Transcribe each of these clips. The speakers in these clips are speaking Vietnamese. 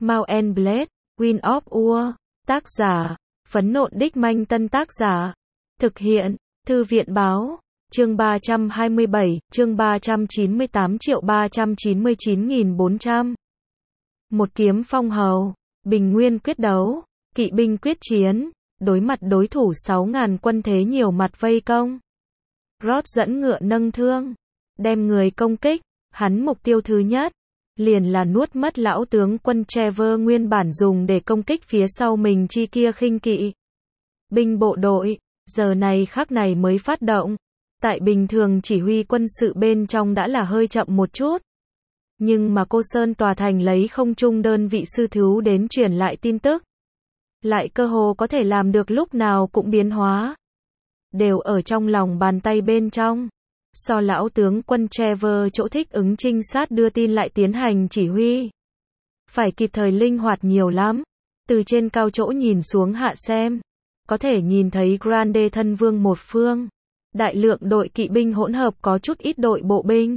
Mount and Blade, Wind of War. Tác giả, Phấn Nộn Đích Manh. Tân tác giả, thực hiện, Thư viện Báo. Chương 327, chương 398.399.400. Một kiếm phong hầu, bình nguyên quyết đấu, kỵ binh quyết chiến, đối mặt đối thủ 6.000 quân thế nhiều mặt vây công. Roth dẫn ngựa nâng thương, đem người công kích, hắn mục tiêu thứ nhất, liền là nuốt mất lão tướng quân Trevor nguyên bản dùng để công kích phía sau mình chi kia khinh kỵ binh bộ đội, giờ này khắc này mới phát động. Tại bình thường chỉ huy quân sự bên trong đã là hơi chậm một chút. Nhưng mà Cô Sơn tòa thành lấy không trung đơn vị sư thú đến truyền lại tin tức. Lại cơ hồ có thể làm được lúc nào cũng biến hóa. Đều ở trong lòng bàn tay bên trong. So lão tướng quân Trevor chỗ thích ứng trinh sát đưa tin lại tiến hành chỉ huy. Phải kịp thời linh hoạt nhiều lắm. Từ trên cao chỗ nhìn xuống hạ xem. Có thể nhìn thấy Grande thân vương một phương. Đại lượng đội kỵ binh hỗn hợp có chút ít đội bộ binh.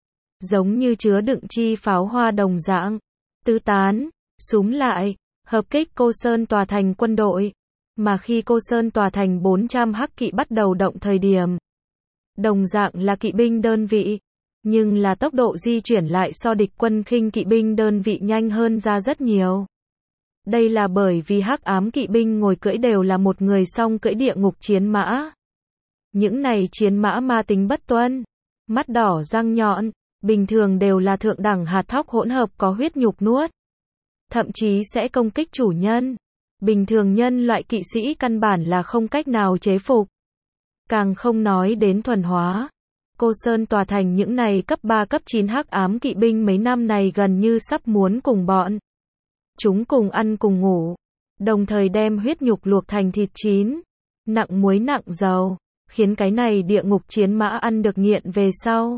Giống như chứa đựng chi pháo hoa đồng dạng. Tứ tán, súm lại, hợp kích Cô Sơn tòa thành quân đội. Mà khi Cô Sơn tòa thành 400 hắc kỵ bắt đầu động thời điểm. Đồng dạng là kỵ binh đơn vị. Nhưng là tốc độ di chuyển lại so địch quân khinh kỵ binh đơn vị nhanh hơn ra rất nhiều. Đây là bởi vì hắc ám kỵ binh ngồi cưỡi đều là một người song cưỡi địa ngục chiến mã. Những này chiến mã ma tính bất tuân, mắt đỏ răng nhọn, bình thường đều là thượng đẳng hạt thóc hỗn hợp có huyết nhục nuốt. Thậm chí sẽ công kích chủ nhân. Bình thường nhân loại kỵ sĩ căn bản là không cách nào chế phục. Càng không nói đến thuần hóa. Cô Sơn tòa thành những này cấp 3 cấp 9 hắc ám kỵ binh mấy năm này gần như sắp muốn cùng bọn. Chúng cùng ăn cùng ngủ. Đồng thời đem huyết nhục luộc thành thịt chín. Nặng muối nặng dầu. Khiến cái này địa ngục chiến mã ăn được nghiện về sau.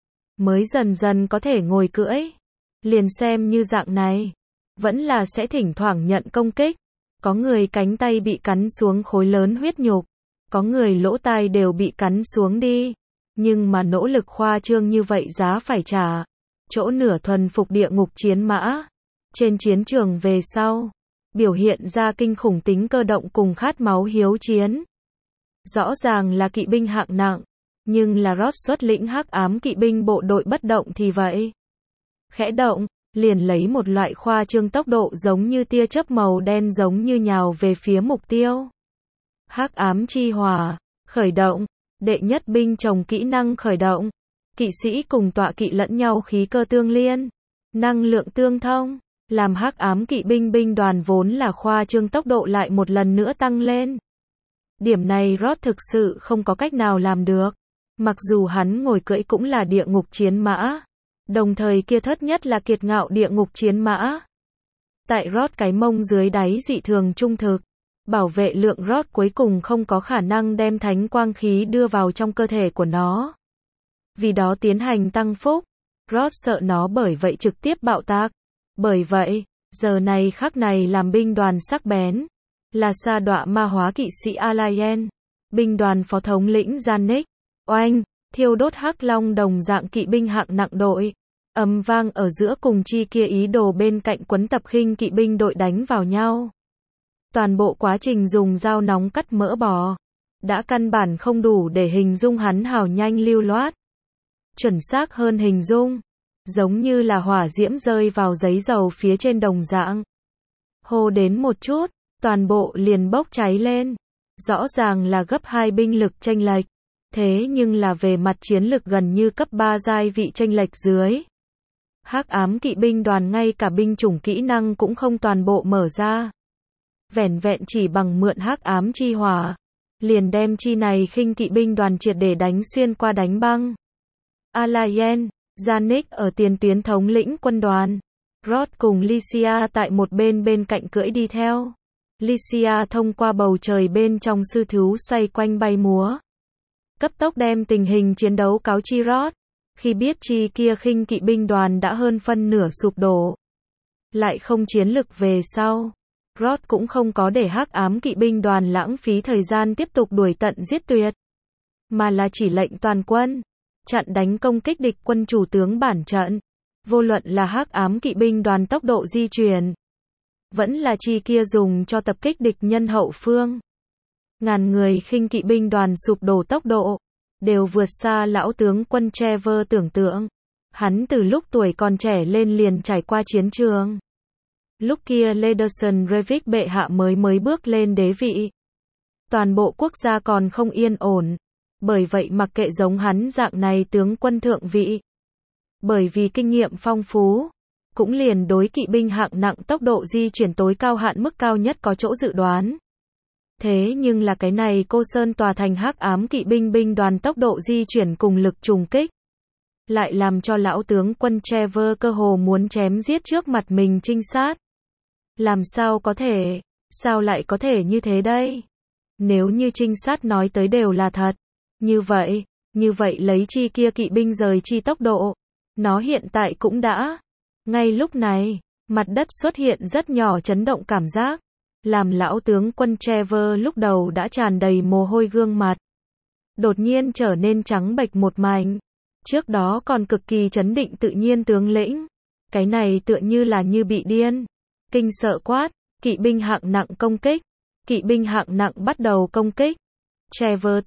Mới dần dần có thể ngồi cưỡi. Liền xem như dạng này. Vẫn là sẽ thỉnh thoảng nhận công kích. Có người cánh tay bị cắn xuống khối lớn huyết nhục. Có người lỗ tai đều bị cắn xuống đi. Nhưng mà nỗ lực khoa trương như vậy giá phải trả. Chỗ nửa thuần phục địa ngục chiến mã. Trên chiến trường về sau. Biểu hiện ra kinh khủng tính cơ động cùng khát máu hiếu chiến. Rõ ràng là kỵ binh hạng nặng, nhưng là Roth xuất lĩnh hắc ám kỵ binh bộ đội bất động thì vậy. Khẽ động, liền lấy một loại khoa trương tốc độ giống như tia chớp màu đen giống như nhào về phía mục tiêu. Hắc ám chi hỏa, khởi động, đệ nhất binh chồng kỹ năng khởi động. Kỵ sĩ cùng tọa kỵ lẫn nhau khí cơ tương liên, năng lượng tương thông, làm hắc ám kỵ binh binh đoàn vốn là khoa trương tốc độ lại một lần nữa tăng lên. Điểm này Roth thực sự không có cách nào làm được. Mặc dù hắn ngồi cưỡi cũng là địa ngục chiến mã. Đồng thời kia thất nhất là kiệt ngạo địa ngục chiến mã. Tại Roth cái mông dưới đáy dị thường trung thực. Bảo vệ lượng Roth cuối cùng không có khả năng đem thánh quang khí đưa vào trong cơ thể của nó. Vì đó tiến hành tăng phúc. Roth sợ nó bởi vậy trực tiếp bạo tạc. Bởi vậy, giờ này khắc này làm binh đoàn sắc bén. Là sa đọa ma hóa kỵ sĩ Alayen, binh đoàn phó thống lĩnh Janik, oanh, thiêu đốt hắc long đồng dạng kỵ binh hạng nặng đội, ầm vang ở giữa cùng chi kia ý đồ bên cạnh quấn tập khinh kỵ binh đội đánh vào nhau. Toàn bộ quá trình dùng dao nóng cắt mỡ bò, đã căn bản không đủ để hình dung hắn hào nhanh lưu loát. Chuẩn xác hơn hình dung, giống như là hỏa diễm rơi vào giấy dầu phía trên đồng dạng. Hô đến một chút. Toàn bộ liền bốc cháy lên. Rõ ràng là gấp 2 binh lực chênh lệch. Thế nhưng là về mặt chiến lực gần như cấp 3 giai vị chênh lệch dưới. Hắc ám kỵ binh đoàn ngay cả binh chủng kỹ năng cũng không toàn bộ mở ra. Vẻn vẹn chỉ bằng mượn hắc ám chi hỏa. Liền đem chi này khinh kỵ binh đoàn triệt để đánh xuyên qua đánh băng. Alayen, Janik ở tiền tuyến thống lĩnh quân đoàn. Roth cùng Lycia tại một bên cạnh cưỡi đi theo. Lycia thông qua bầu trời bên trong sư thú xoay quanh bay múa. Cấp tốc đem tình hình chiến đấu cáo chi Roth. Khi biết chi kia khinh kỵ binh đoàn đã hơn phân nửa sụp đổ. Lại không chiến lực về sau. Roth cũng không có để hắc ám kỵ binh đoàn lãng phí thời gian tiếp tục đuổi tận giết tuyệt. Mà là chỉ lệnh toàn quân. Chặn đánh công kích địch quân chủ tướng bản trận. Vô luận là hắc ám kỵ binh đoàn tốc độ di chuyển. vẫn là chi kia dùng cho tập kích địch nhân hậu phương. Ngàn người khinh kỵ binh đoàn sụp đổ tốc độ, đều vượt xa lão tướng quân Trevor tưởng tượng. Hắn từ lúc tuổi còn trẻ lên liền trải qua chiến trường. Lúc kia Lederson Revik bệ hạ mới bước lên đế vị. Toàn bộ quốc gia còn không yên ổn. Bởi vậy mặc kệ giống hắn dạng này tướng quân thượng vị. Bởi vì kinh nghiệm phong phú, cũng liền đối kỵ binh hạng nặng tốc độ di chuyển tối cao hạn mức cao nhất có chỗ dự đoán. Thế nhưng là cái này Cô Sơn tòa thành hắc ám kỵ binh binh đoàn tốc độ di chuyển cùng lực trùng kích, lại làm cho lão tướng quân Trevor cơ hồ muốn chém giết trước mặt mình trinh sát. Làm sao có thể? Sao lại có thể như thế đây? Nếu như trinh sát nói tới đều là thật, như vậy lấy chi kia kỵ binh rời chi tốc độ, nó hiện tại cũng đã. Ngay lúc này, mặt đất xuất hiện rất nhỏ chấn động cảm giác, làm lão tướng quân Trevor lúc đầu đã tràn đầy mồ hôi gương mặt. Đột nhiên trở nên trắng bệch một mảnh. Trước đó còn cực kỳ trấn định tự nhiên tướng lĩnh. Cái này tựa như là như bị điên. Kinh sợ quát, kỵ binh hạng nặng công kích. Kỵ binh hạng nặng bắt đầu công kích. Trevor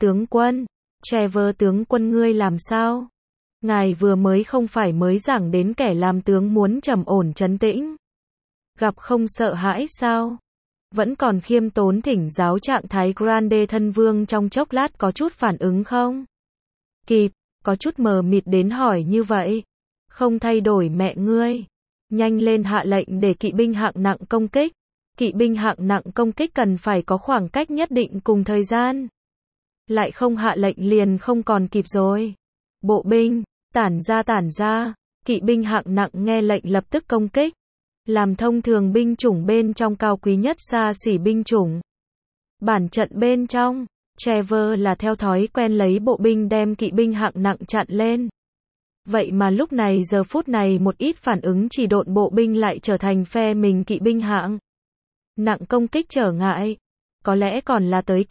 tướng quân ngươi làm sao? Ngài vừa mới không phải mới giảng đến kẻ làm tướng muốn trầm ổn trấn tĩnh. Gặp không sợ hãi sao? Vẫn còn khiêm tốn thỉnh giáo trạng thái Grande thân vương trong chốc lát có chút phản ứng không? Kịp, có chút mờ mịt đến hỏi như vậy. Không thay đổi mẹ ngươi. Nhanh lên hạ lệnh để kỵ binh hạng nặng công kích. Kỵ binh hạng nặng công kích cần phải có khoảng cách nhất định cùng thời gian. Lại không hạ lệnh liền không còn kịp rồi. Bộ binh, tản ra. Kỵ binh hạng nặng nghe lệnh lập tức công kích. Làm thông thường binh chủng bên trong cao quý nhất xa xỉ binh chủng. Bản trận bên trong, Trevor là theo thói quen lấy bộ binh đem kỵ binh hạng nặng chặn lên. Vậy mà lúc này giờ phút này một ít phản ứng chỉ độn bộ binh lại trở thành phe mình kỵ binh hạng nặng công kích trở ngại. Có lẽ còn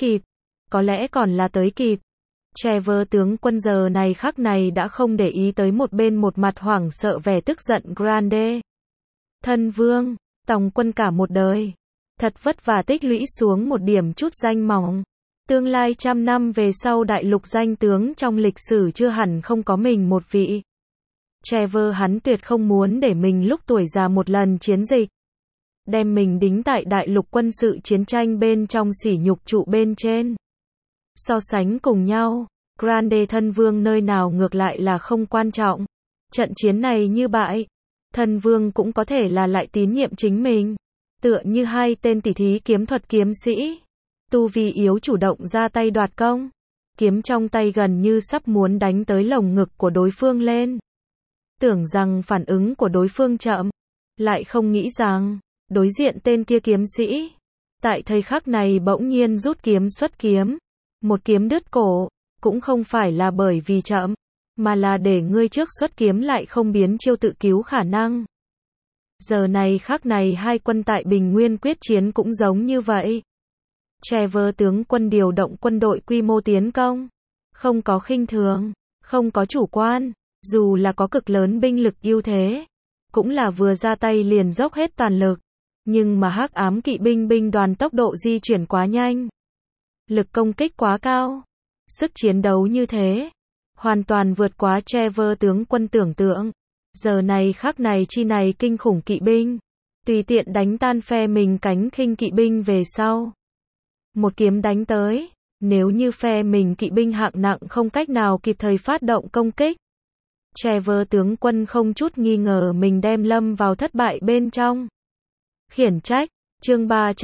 là tới kịp. Trevor tướng quân giờ này khắc này đã không để ý tới một bên một mặt hoảng sợ vẻ tức giận Grande. Thân vương, tòng quân cả một đời. Thật vất vả tích lũy xuống một điểm chút danh mỏng. Tương lai 100 năm về sau đại lục danh tướng trong lịch sử chưa hẳn không có mình một vị. Trevor hắn tuyệt không muốn để mình lúc tuổi già một lần chiến dịch. Đem mình đính tại đại lục quân sự chiến tranh bên trong sỉ nhục trụ bên trên. So sánh cùng nhau, Grande thân vương nơi nào ngược lại là không quan trọng. Trận chiến này như bại, thân vương cũng có thể là lại tín nhiệm chính mình. Tựa như hai tên tỷ thí kiếm thuật kiếm sĩ. Tu vi yếu chủ động ra tay đoạt công. Kiếm trong tay gần như sắp muốn đánh tới lồng ngực của đối phương lên. Tưởng rằng phản ứng của đối phương chậm. Lại không nghĩ rằng, đối diện tên kia kiếm sĩ. Tại thời khắc này bỗng nhiên rút kiếm xuất kiếm. Một kiếm đứt cổ. Cũng không phải là bởi vì chậm. Mà là để ngươi trước xuất kiếm lại không biến chiêu tự cứu khả năng. Giờ này khắc này hai quân tại Bình Nguyên quyết chiến cũng giống như vậy. Trevor tướng quân điều động quân đội quy mô tiến công. Không có khinh thường, không có chủ quan, dù là có cực lớn binh lực ưu thế. Cũng là vừa ra tay liền dốc hết toàn lực. Nhưng mà hắc ám kỵ binh binh đoàn tốc độ di chuyển quá nhanh. Lực công kích quá cao. Sức chiến đấu như thế. Hoàn toàn vượt quá Trevor tướng quân tưởng tượng. Giờ này khắc này chi này kinh khủng kỵ binh. Tùy tiện đánh tan phe mình cánh khinh kỵ binh về sau. Một kiếm đánh tới. Nếu như phe mình kỵ binh hạng nặng không cách nào kịp thời phát động công kích. Trevor tướng quân không chút nghi ngờ mình đem lâm vào thất bại bên trong. Khiển trách. Chương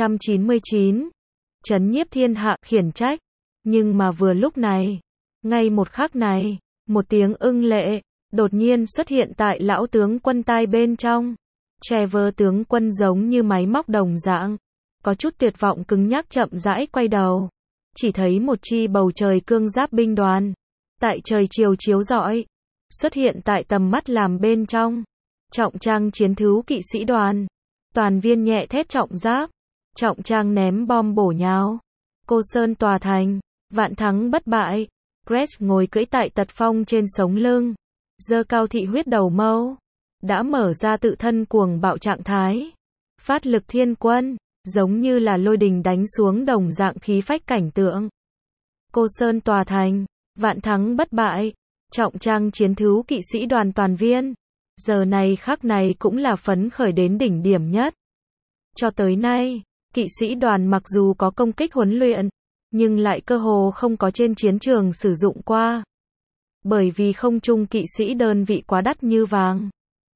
399. Trấn nhiếp thiên hạ khiển trách. Nhưng mà vừa lúc này. Ngay một khắc này. Một tiếng ưng lệ. Đột nhiên xuất hiện tại lão tướng quân tai bên trong. Trevor tướng quân giống như máy móc đồng dạng. Có chút tuyệt vọng cứng nhắc chậm rãi quay đầu. Chỉ thấy một chi bầu trời cương giáp binh đoàn. Tại trời chiều chiếu rọi. Xuất hiện tại tầm mắt làm bên trong. Trọng trang chiến thú kỵ sĩ đoàn. Toàn viên nhẹ thép trọng giáp. Trọng trang ném bom bổ nhào. Cô Sơn tòa thành. Vạn thắng bất bại. Gret ngồi cưỡi tại tật phong trên sống lưng. Giơ cao thị huyết đầu mâu. Đã mở ra tự thân cuồng bạo trạng thái. Phát lực thiên quân, giống như là lôi đình đánh xuống đồng dạng khí phách cảnh tượng. Cô Sơn tòa thành, vạn thắng bất bại, trọng trang chiến thú kỵ sĩ đoàn toàn viên. Giờ này khắc này cũng là phấn khởi đến đỉnh điểm nhất. Cho tới nay, kỵ sĩ đoàn mặc dù có công kích huấn luyện, nhưng lại cơ hồ không có trên chiến trường sử dụng qua. Bởi vì không trung kỵ sĩ đơn vị quá đắt như vàng.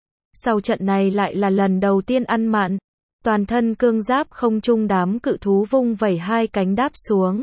Sau trận này lại là lần đầu tiên ăn mặn, toàn thân cương giáp không trung đám cự thú vung vẩy hai cánh đáp xuống.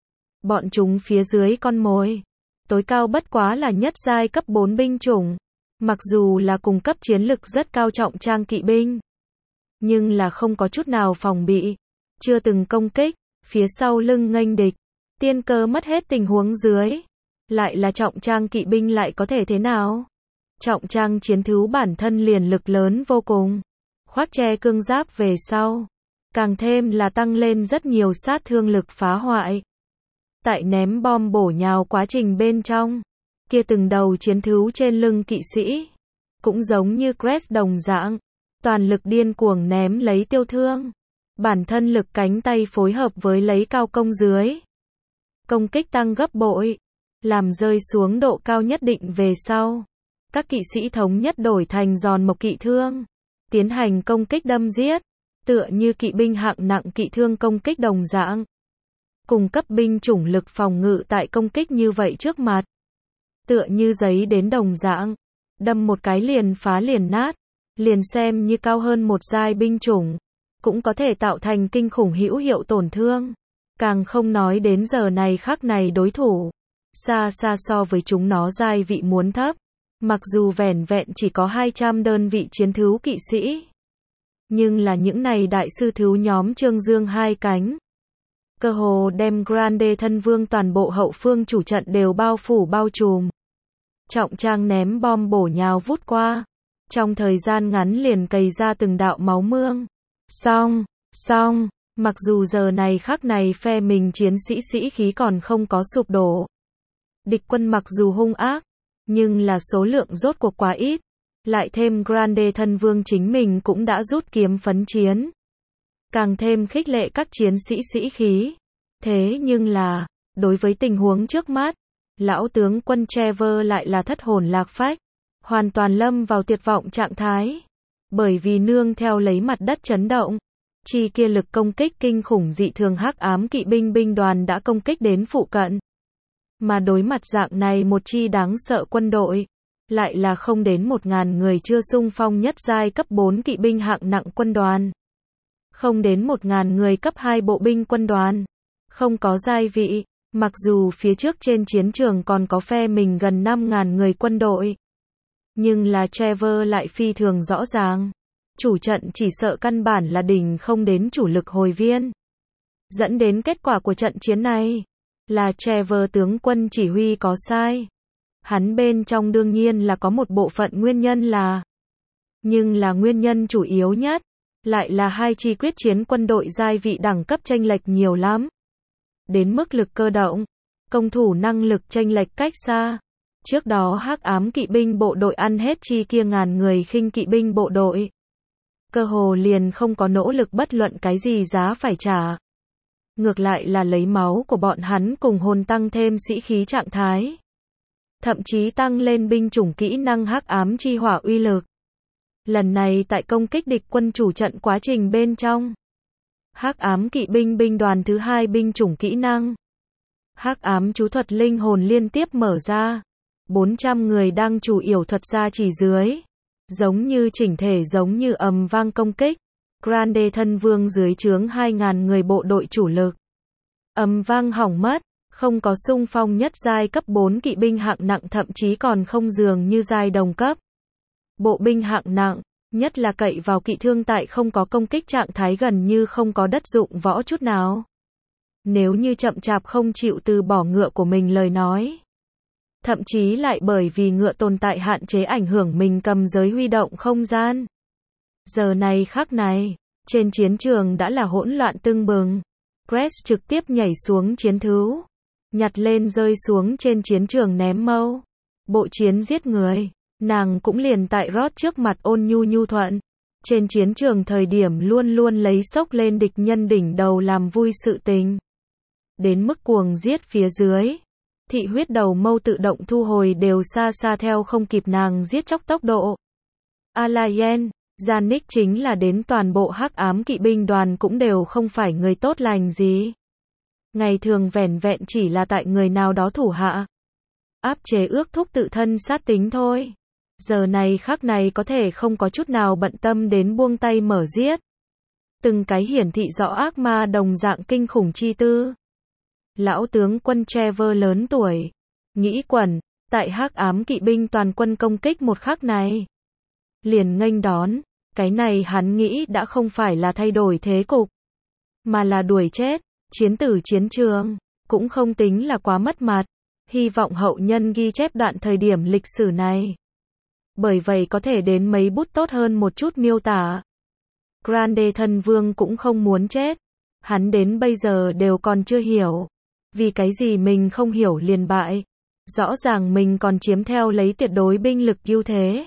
Bọn chúng phía dưới con mồi, tối cao bất quá là nhất giai cấp 4 binh chủng, mặc dù là cùng cấp chiến lực rất cao trọng trang kỵ binh, nhưng là không có chút nào phòng bị, chưa từng công kích, phía sau lưng nghênh địch, tiên cơ mất hết tình huống dưới, lại là trọng trang kỵ binh lại có thể thế nào? Trọng trang chiến thú bản thân liền lực lớn vô cùng, khoác che cương giáp về sau, càng thêm là tăng lên rất nhiều sát thương lực phá hoại. Tại ném bom bổ nhào quá trình bên trong, kia từng đầu chiến thú trên lưng kỵ sĩ, cũng giống như Crest đồng dạng, toàn lực điên cuồng ném lấy tiêu thương. Bản thân lực cánh tay phối hợp với lấy cao công dưới. Công kích tăng gấp bội, làm rơi xuống độ cao nhất định về sau. Các kỵ sĩ thống nhất đổi thành giòn mộc kỵ thương, tiến hành công kích đâm giết, tựa như kỵ binh hạng nặng kỵ thương công kích đồng dạng. Cùng cấp binh chủng lực phòng ngự tại công kích như vậy trước mặt. Tựa như giấy đến đồng dạng, đâm một cái liền phá liền nát, liền xem như cao hơn một giai binh chủng, cũng có thể tạo thành kinh khủng hữu hiệu tổn thương. Càng không nói đến giờ này khắc này đối thủ, xa xa so với chúng nó giai vị muốn thấp, mặc dù vẻn vẹn chỉ có 200 đơn vị chiến thú kỵ sĩ. Nhưng là những này đại sư thú nhóm trương dương hai cánh. Cơ hồ đem Grande thân vương toàn bộ hậu phương chủ trận đều bao phủ bao trùm. Trọng trang ném bom bổ nhào vút qua. Trong thời gian ngắn liền cày ra từng đạo máu mương. Xong, mặc dù giờ này khắc này phe mình chiến sĩ sĩ khí còn không có sụp đổ. Địch quân mặc dù hung ác, nhưng là số lượng rốt cuộc quá ít. Lại thêm Grande thân vương chính mình cũng đã rút kiếm phấn chiến. Càng thêm khích lệ các chiến sĩ sĩ khí. Thế nhưng là, đối với tình huống trước mắt, lão tướng quân Trevor lại là thất hồn lạc phách, hoàn toàn lâm vào tuyệt vọng trạng thái. Bởi vì nương theo lấy mặt đất chấn động, chi kia lực công kích kinh khủng dị thường hắc ám kỵ binh binh đoàn đã công kích đến phụ cận. Mà đối mặt dạng này một chi đáng sợ quân đội, lại là không đến 1000 người chưa xung phong nhất giai cấp 4 kỵ binh hạng nặng quân đoàn. Không đến 1000 người cấp 2 bộ binh quân đoàn. Không có giai vị, mặc dù phía trước trên chiến trường còn có phe mình gần 5000 người quân đội. Nhưng là Trevor lại phi thường rõ ràng. Chủ trận chỉ sợ căn bản là đỉnh không đến chủ lực hồi viên. Dẫn đến kết quả của trận chiến này, là Trevor tướng quân chỉ huy có sai. Hắn bên trong đương nhiên là có một bộ phận nguyên nhân là. Nhưng là nguyên nhân chủ yếu nhất, lại là hai chi quyết chiến quân đội giai vị đẳng cấp chênh lệch nhiều lắm. Đến mức lực cơ động, công thủ năng lực chênh lệch cách xa. Trước đó hắc ám kỵ binh bộ đội ăn hết chi kia ngàn người khinh kỵ binh bộ đội. Cơ hồ liền không có nỗ lực bất luận cái gì giá phải trả. Ngược lại là lấy máu của bọn hắn cùng hồn tăng thêm sĩ khí trạng thái. Thậm chí tăng lên binh chủng kỹ năng hắc ám chi hỏa uy lực. Lần này tại công kích địch quân chủ trận quá trình bên trong. Hắc ám kỵ binh binh đoàn thứ 2 binh chủng kỹ năng. Hắc ám chú thuật linh hồn liên tiếp mở ra. 400 người đang chủ yểu thuật ra chỉ dưới. Giống như chỉnh thể giống như ầm vang công kích. Grande thân vương dưới trướng 2000 người bộ đội chủ lực. Ầm vang hỏng mất. Không có xung phong nhất giai cấp 4 kỵ binh hạng nặng thậm chí còn không dường như giai đồng cấp. Bộ binh hạng nặng, nhất là cậy vào kỵ thương tại không có công kích trạng thái gần như không có đất dụng võ chút nào. Nếu như chậm chạp không chịu từ bỏ ngựa của mình lời nói. Thậm chí lại bởi vì ngựa tồn tại hạn chế ảnh hưởng mình cầm giới huy động không gian. Giờ này khắc này, trên chiến trường đã là hỗn loạn tưng bừng. Crest trực tiếp nhảy xuống chiến thú. Nhặt lên rơi xuống trên chiến trường ném mâu. Bộ chiến giết người. Nàng cũng liền tại Rod trước mặt ôn nhu nhu thuận. Trên chiến trường thời điểm luôn luôn lấy sốc lên địch nhân đỉnh đầu làm vui sự tình. Đến mức cuồng giết phía dưới. Thị huyết đầu mâu tự động thu hồi đều xa xa theo không kịp nàng giết chóc tốc độ. Alayen, Janik chính là đến toàn bộ hắc ám kỵ binh đoàn cũng đều không phải người tốt lành gì. Ngày thường vẻn vẹn chỉ là tại người nào đó thủ hạ. Áp chế ước thúc tự thân sát tính thôi. Giờ này khắc này có thể không có chút nào bận tâm đến buông tay mở giết. Từng cái hiển thị rõ ác ma đồng dạng kinh khủng chi tư. Lão tướng quân Trevor lớn tuổi. Nghĩ quẩn, tại hắc ám kỵ binh toàn quân công kích một khắc này. Liền nghênh đón, cái này hắn nghĩ đã không phải là thay đổi thế cục. Mà là đuổi chết, chiến tử chiến trường, cũng không tính là quá mất mặt. Hy vọng hậu nhân ghi chép đoạn thời điểm lịch sử này. Bởi vậy có thể đến mấy bút tốt hơn một chút miêu tả. Grande thân vương cũng không muốn chết. Hắn đến bây giờ đều còn chưa hiểu. Vì cái gì mình không hiểu liền bại. Rõ ràng mình còn chiếm theo lấy tuyệt đối binh lực ưu thế.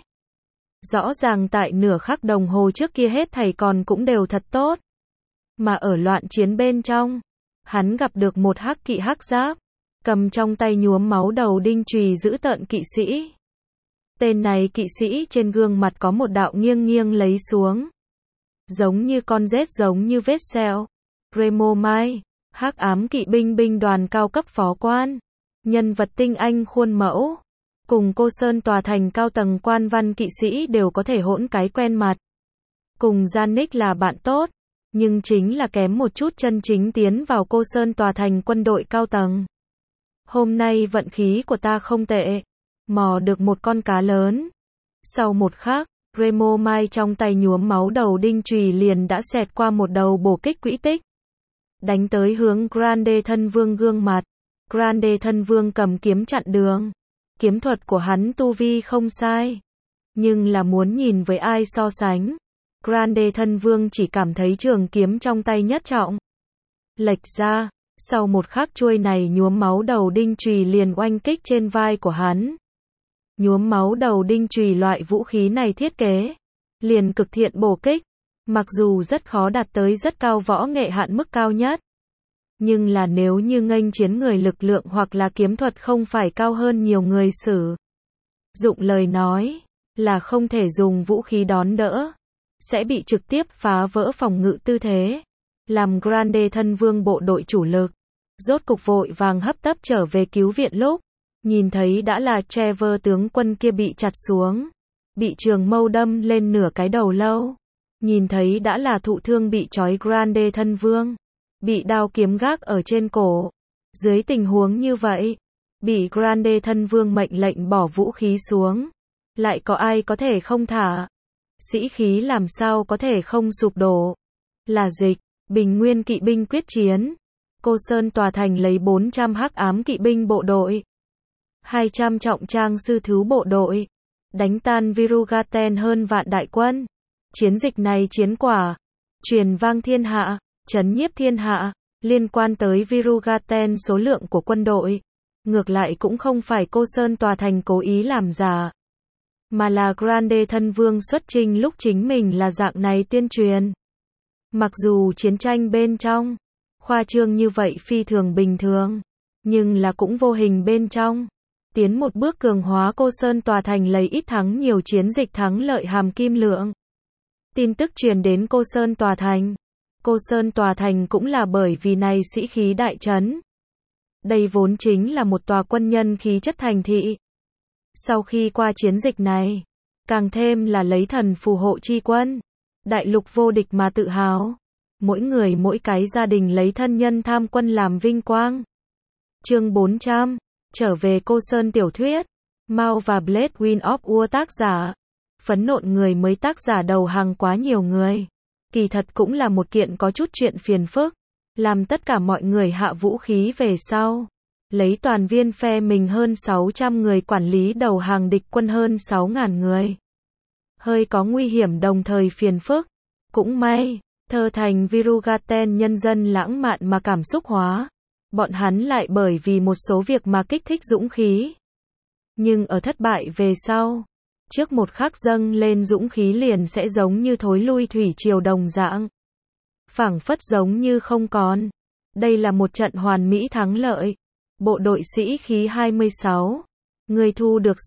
Rõ ràng tại nửa khắc đồng hồ trước kia hết thảy còn cũng đều thật tốt. Mà ở loạn chiến bên trong, hắn gặp được một hắc kỵ hắc giáp, cầm trong tay nhuốm máu đầu đinh chùy dữ tợn kỵ sĩ. Tên này kỵ sĩ trên gương mặt có một đạo nghiêng nghiêng lấy xuống. Giống như con rết giống như vết sẹo. Remo Mai, hắc ám kỵ binh binh đoàn cao cấp phó quan. Nhân vật tinh anh khuôn mẫu. Cùng Cô Sơn tòa thành cao tầng quan văn kỵ sĩ đều có thể hỗn cái quen mặt. Cùng Janik là bạn tốt. Nhưng chính là kém một chút chân chính tiến vào Cô Sơn tòa thành quân đội cao tầng. Hôm nay vận khí của ta không tệ. Mò được một con cá lớn. Sau một khắc, Remo Mai trong tay nhuốm máu đầu đinh chùy liền đã xẹt qua một đầu bổ kích quỹ tích. Đánh tới hướng Grande thân vương gương mặt. Grande thân vương cầm kiếm chặn đường. Kiếm thuật của hắn tu vi không sai. Nhưng là muốn nhìn với ai so sánh. Grande thân vương chỉ cảm thấy trường kiếm trong tay nhất trọng. Lệch ra, sau một khắc chuôi này nhuốm máu đầu đinh chùy liền oanh kích trên vai của hắn. Nhuốm máu đầu đinh chùy loại vũ khí này thiết kế. Liền cực thiện bổ kích. Mặc dù rất khó đạt tới rất cao võ nghệ hạn mức cao nhất. Nhưng là nếu như nghênh chiến người lực lượng hoặc là kiếm thuật không phải cao hơn nhiều người sử dụng lời nói, là không thể dùng vũ khí đón đỡ. Sẽ bị trực tiếp phá vỡ phòng ngự tư thế. Làm Grande thân vương bộ đội chủ lực. Rốt cục vội vàng hấp tấp trở về cứu viện lúc. Nhìn thấy đã là Trevor tướng quân kia bị chặt xuống. Bị trường mâu đâm lên nửa cái đầu lâu. Nhìn thấy đã là thụ thương bị trói Grande thân vương. Bị đao kiếm gác ở trên cổ. Dưới tình huống như vậy, bị Grande thân vương mệnh lệnh bỏ vũ khí xuống. Lại có ai có thể không thả? Sĩ khí làm sao có thể không sụp đổ? Là dịch, Bình Nguyên kỵ binh quyết chiến. Cô Sơn tòa thành lấy 400 hắc ám kỵ binh bộ đội. 200 trọng trang sư thứ bộ đội. Đánh tan Virugaten hơn vạn đại quân. Chiến dịch này chiến quả. Truyền vang thiên hạ. Chấn nhiếp thiên hạ, liên quan tới Virugaten số lượng của quân đội. Ngược lại cũng không phải Cô Sơn tòa thành cố ý làm giả. Mà là Grande thân vương xuất chinh lúc chính mình là dạng này tuyên truyền. Mặc dù chiến tranh bên trong, khoa trương như vậy phi thường bình thường. Nhưng là cũng vô hình bên trong. Tiến một bước cường hóa Cô Sơn tòa thành lấy ít thắng nhiều chiến dịch thắng lợi hàm kim lượng. Tin tức truyền đến Cô Sơn tòa thành. Cô Sơn tòa thành cũng là bởi vì này sĩ khí đại trấn. Đây vốn chính là một tòa quân nhân khí chất thành thị. Sau khi qua chiến dịch này, càng thêm là lấy thần phù hộ chi quân. Đại lục vô địch mà tự hào. Mỗi người mỗi cái gia đình lấy thân nhân tham quân làm vinh quang. Chương 400, trở về Cô Sơn tiểu thuyết. Mao và Blade Win of War tác giả. Phấn nộn người mới tác giả đầu hàng quá nhiều người. Kỳ thật cũng là một kiện có chút chuyện phiền phức. Làm tất cả mọi người hạ vũ khí về sau. Lấy toàn viên phe mình hơn 600 người quản lý đầu hàng địch quân hơn 6.000 người. Hơi có nguy hiểm đồng thời phiền phức. Cũng may, thơ thành Virugaten nhân dân lãng mạn mà cảm xúc hóa. Bọn hắn lại bởi vì một số việc mà kích thích dũng khí. Nhưng ở thất bại về sau, trước một khắc dâng lên dũng khí liền sẽ giống như thối lui thủy triều đồng dạng. Phảng phất giống như không còn. Đây là một trận hoàn mỹ thắng lợi. Bộ đội sĩ khí 26. Người thu được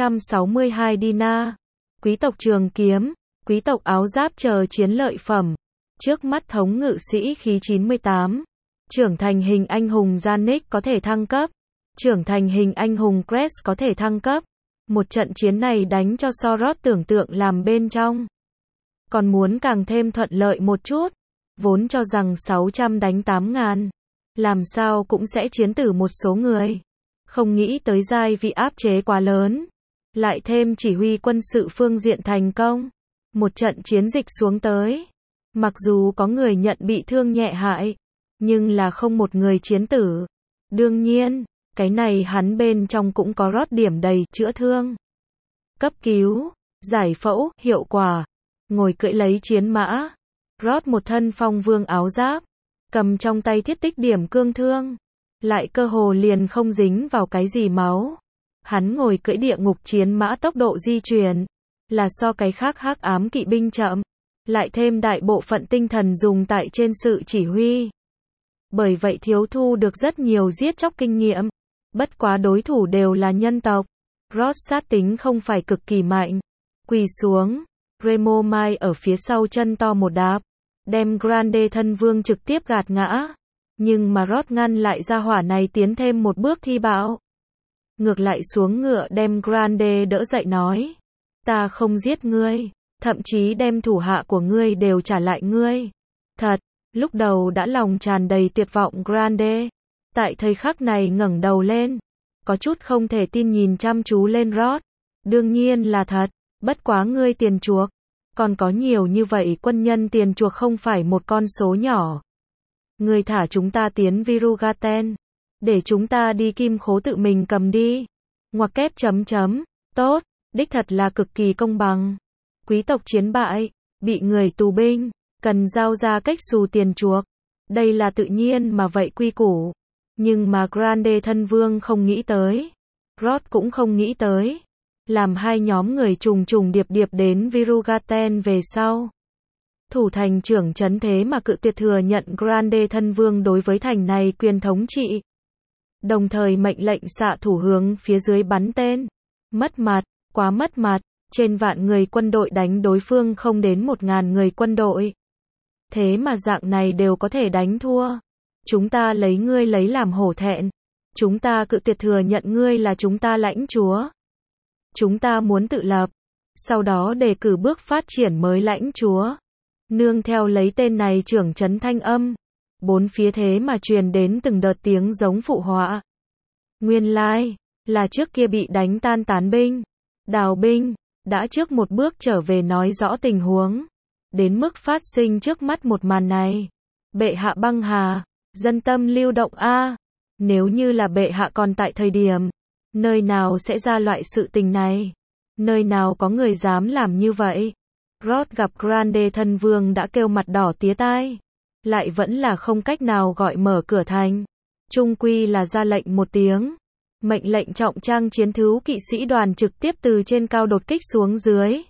662 dinar. Quý tộc trường kiếm, quý tộc áo giáp chờ chiến lợi phẩm. Trước mắt thống ngự sĩ khí 98. Trưởng thành hình anh hùng Janik có thể thăng cấp. Trưởng thành hình anh hùng Crest có thể thăng cấp. Một trận chiến này đánh cho Sorot tưởng tượng làm bên trong. Còn muốn càng thêm thuận lợi một chút. Vốn cho rằng 600 đánh 8.000. Làm sao cũng sẽ chiến tử một số người. Không nghĩ tới giai vị áp chế quá lớn. Lại thêm chỉ huy quân sự phương diện thành công. Một trận chiến dịch xuống tới. Mặc dù có người nhận bị thương nhẹ hại. Nhưng là không một người chiến tử. Đương nhiên, cái này hắn bên trong cũng có rót điểm đầy chữa thương. Cấp cứu, giải phẫu, hiệu quả. Ngồi cưỡi lấy chiến mã. Rót một thân phong vương áo giáp. Cầm trong tay thiết tích điểm cương thương. Lại cơ hồ liền không dính vào cái gì máu. Hắn ngồi cưỡi địa ngục chiến mã tốc độ di chuyển. Là so cái khác hắc ám kỵ binh chậm. Lại thêm đại bộ phận tinh thần dùng tại trên sự chỉ huy. Bởi vậy thiếu thu được rất nhiều giết chóc kinh nghiệm. Bất quá đối thủ đều là nhân tộc. Rod sát tính không phải cực kỳ mạnh. Quỳ xuống. Remo Mai ở phía sau chân to một đạp. Đem Grande thân vương trực tiếp gạt ngã. Nhưng mà Rod ngăn lại ra hỏa này tiến thêm một bước thi bạo. Ngược lại xuống ngựa đem Grande đỡ dậy nói. Ta không giết ngươi. Thậm chí đem thủ hạ của ngươi đều trả lại ngươi. Thật. Lúc đầu đã lòng tràn đầy tuyệt vọng Grande. Tại thời khắc này ngẩng đầu lên. Có chút không thể tin nhìn chăm chú lên Rod. Đương nhiên là thật. Bất quá ngươi tiền chuộc. Còn có nhiều như vậy quân nhân tiền chuộc không phải một con số nhỏ. Ngươi thả chúng ta tiến Virugaten. Để chúng ta đi kim khố tự mình cầm đi. Ngoặc kép chấm chấm. Tốt. Đích thật là cực kỳ công bằng. Quý tộc chiến bại. Bị người tù binh. Cần giao ra cách xù tiền chuộc. Đây là tự nhiên mà vậy quy củ. Nhưng mà Grande thân vương không nghĩ tới. Rod cũng không nghĩ tới. Làm hai nhóm người trùng trùng điệp điệp đến Virugaten về sau. Thủ thành trưởng trấn thế mà cự tuyệt thừa nhận Grande thân vương đối với thành này quyền thống trị. Đồng thời mệnh lệnh xạ thủ hướng phía dưới bắn tên. Mất mặt, quá mất mặt. Trên vạn người quân đội đánh đối phương không đến 1.000 người quân đội. Thế mà dạng này đều có thể đánh thua. Chúng ta lấy ngươi lấy làm hổ thẹn. Chúng ta cự tuyệt thừa nhận ngươi là chúng ta lãnh chúa. Chúng ta muốn tự lập. Sau đó đề cử bước phát triển mới lãnh chúa. Nương theo lấy tên này trưởng trấn thanh âm. Bốn phía thế mà truyền đến từng đợt tiếng giống phụ họa. Nguyên lai, là trước kia bị đánh tan tán binh. Đào binh, đã trước một bước trở về nói rõ tình huống. Đến mức phát sinh trước mắt một màn này. Bệ hạ băng hà, dân tâm lưu động a. Nếu như là bệ hạ còn tại thời điểm, nơi nào sẽ ra loại sự tình này? Nơi nào có người dám làm như vậy? Rod gặp Grande thân vương đã kêu mặt đỏ tía tai. Lại vẫn là không cách nào gọi mở cửa thành. Trung quy là ra lệnh một tiếng. Mệnh lệnh trọng trang chiến thú kỵ sĩ đoàn trực tiếp từ trên cao đột kích xuống dưới.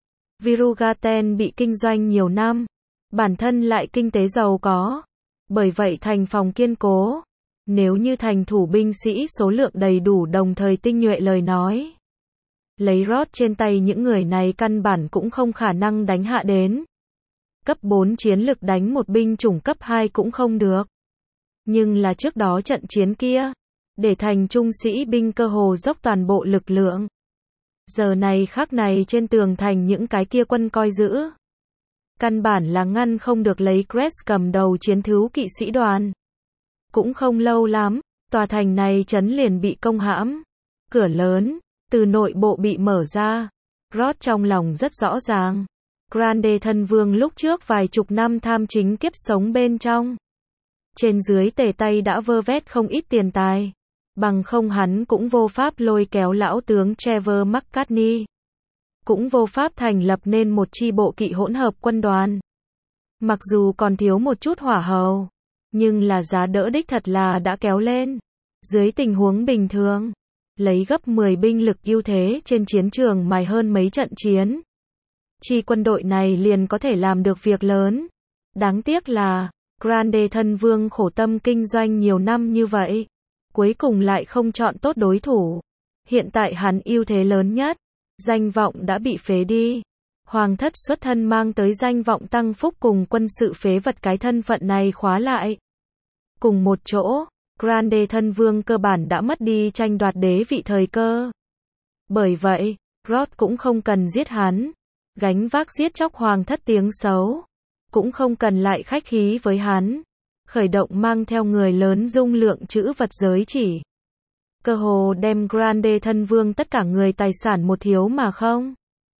Virugaten bị kinh doanh nhiều năm. Bản thân lại kinh tế giàu có. Bởi vậy thành phòng kiên cố. Nếu như thành thủ binh sĩ số lượng đầy đủ đồng thời tinh nhuệ lời nói. Lấy Rod trên tay những người này căn bản cũng không khả năng đánh hạ đến. Cấp 4 chiến lực đánh một binh chủng cấp 2 cũng không được. Nhưng là trước đó trận chiến kia. Để thành trung sĩ binh cơ hồ dốc toàn bộ lực lượng. Giờ này khắc này trên tường thành những cái kia quân coi giữ. Căn bản là ngăn không được lấy Crest cầm đầu chiến thú kỵ sĩ đoàn. Cũng không lâu lắm, tòa thành này trấn liền bị công hãm. Cửa lớn, từ nội bộ bị mở ra. Rod trong lòng rất rõ ràng. Grande thân vương lúc trước vài chục năm tham chính kiếp sống bên trong. Trên dưới tề tay đã vơ vét không ít tiền tài. Bằng không hắn cũng vô pháp lôi kéo lão tướng Trevor McCartney. Cũng vô pháp thành lập nên một chi bộ kỵ hỗn hợp quân đoàn. Mặc dù còn thiếu một chút hỏa hầu. Nhưng là giá đỡ đích thật là đã kéo lên. Dưới tình huống bình thường. lấy gấp 10 binh lực ưu thế trên chiến trường mài hơn mấy trận chiến. Chi quân đội này liền có thể làm được việc lớn. Đáng tiếc là, Grande thân vương khổ tâm kinh doanh nhiều năm như vậy, cuối cùng lại không chọn tốt đối thủ. Hiện tại hắn ưu thế lớn nhất, danh vọng đã bị phế đi. Hoàng thất xuất thân mang tới danh vọng tăng phúc cùng quân sự phế vật cái thân phận này khóa lại. Cùng một chỗ, Grande thân vương cơ bản đã mất đi tranh đoạt đế vị thời cơ. Bởi vậy, Rod cũng không cần giết hắn, gánh vác giết chóc hoàng thất tiếng xấu, cũng không cần lại khách khí với hắn, khởi động mang theo người lớn dung lượng trữ vật giới chỉ. Cơ hồ đem Grande thân vương tất cả người tài sản một thiếu mà không.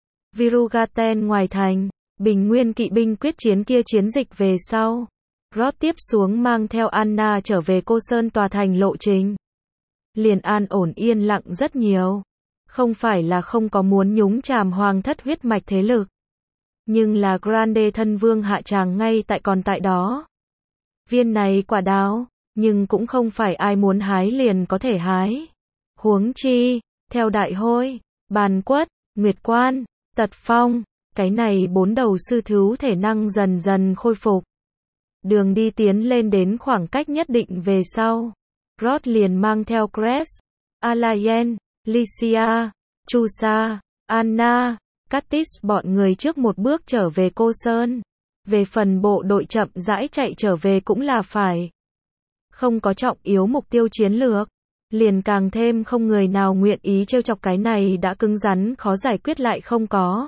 Virugaten ngoài thành, Bình Nguyên kỵ binh quyết chiến kia chiến dịch về sau. Rod tiếp xuống mang theo Anna trở về Cô Sơn tòa thành lộ trình. Liền an ổn yên lặng rất nhiều. Không phải là không có muốn nhúng chàm hoàng thất huyết mạch thế lực. Nhưng là Grande thân vương hạ tràng ngay còn tại đó. Viên này quả đào, nhưng cũng không phải ai muốn hái liền có thể hái. Huống chi, theo đại hôi, bàn quất, nguyệt quan, tật phong, cái này 4 đầu sư thú thể năng dần dần khôi phục. Đường đi tiến lên đến khoảng cách nhất định về sau. Rod liền mang theo Cress, Alayen, Lycia, Chusa, Anna, Kattis bọn người trước một bước trở về Cô Sơn. Về phần bộ đội chậm rãi chạy trở về cũng là phải. Không có trọng yếu mục tiêu chiến lược, liền càng thêm không người nào nguyện ý trêu chọc cái này đã cứng rắn khó giải quyết lại không có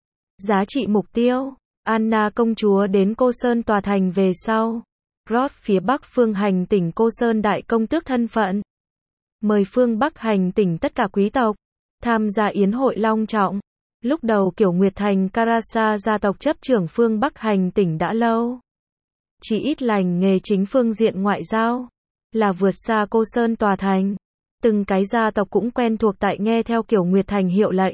giá trị mục tiêu. Anna công chúa đến Cô Sơn tòa thành về sau. Rod phía Bắc phương hành tỉnh Cô Sơn đại công tước thân phận. Mời phương Bắc hành tỉnh tất cả quý tộc tham gia yến hội long trọng. Lúc đầu Kiểu Nguyệt Thành Karasa gia tộc chấp trưởng phương Bắc hành tỉnh đã lâu. Chỉ ít lành nghề chính phương diện ngoại giao, là vượt xa Cô Sơn tòa thành. Từng cái gia tộc cũng quen thuộc tại nghe theo Kiểu Nguyệt Thành hiệu lệnh.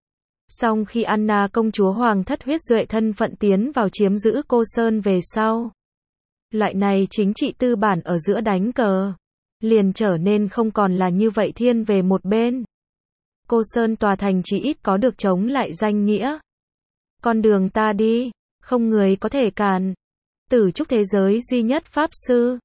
Song khi Anna công chúa hoàng thất huyết duệ thân phận tiến vào chiếm giữ Cô Sơn về sau. Loại này chính trị tư bản ở giữa đánh cờ, liền trở nên không còn là như vậy thiên về một bên. Cô Sơn tòa thành chỉ ít có được chống lại danh nghĩa. Con đường ta đi, không người có thể cản. Tử trúc thế giới duy nhất pháp sư,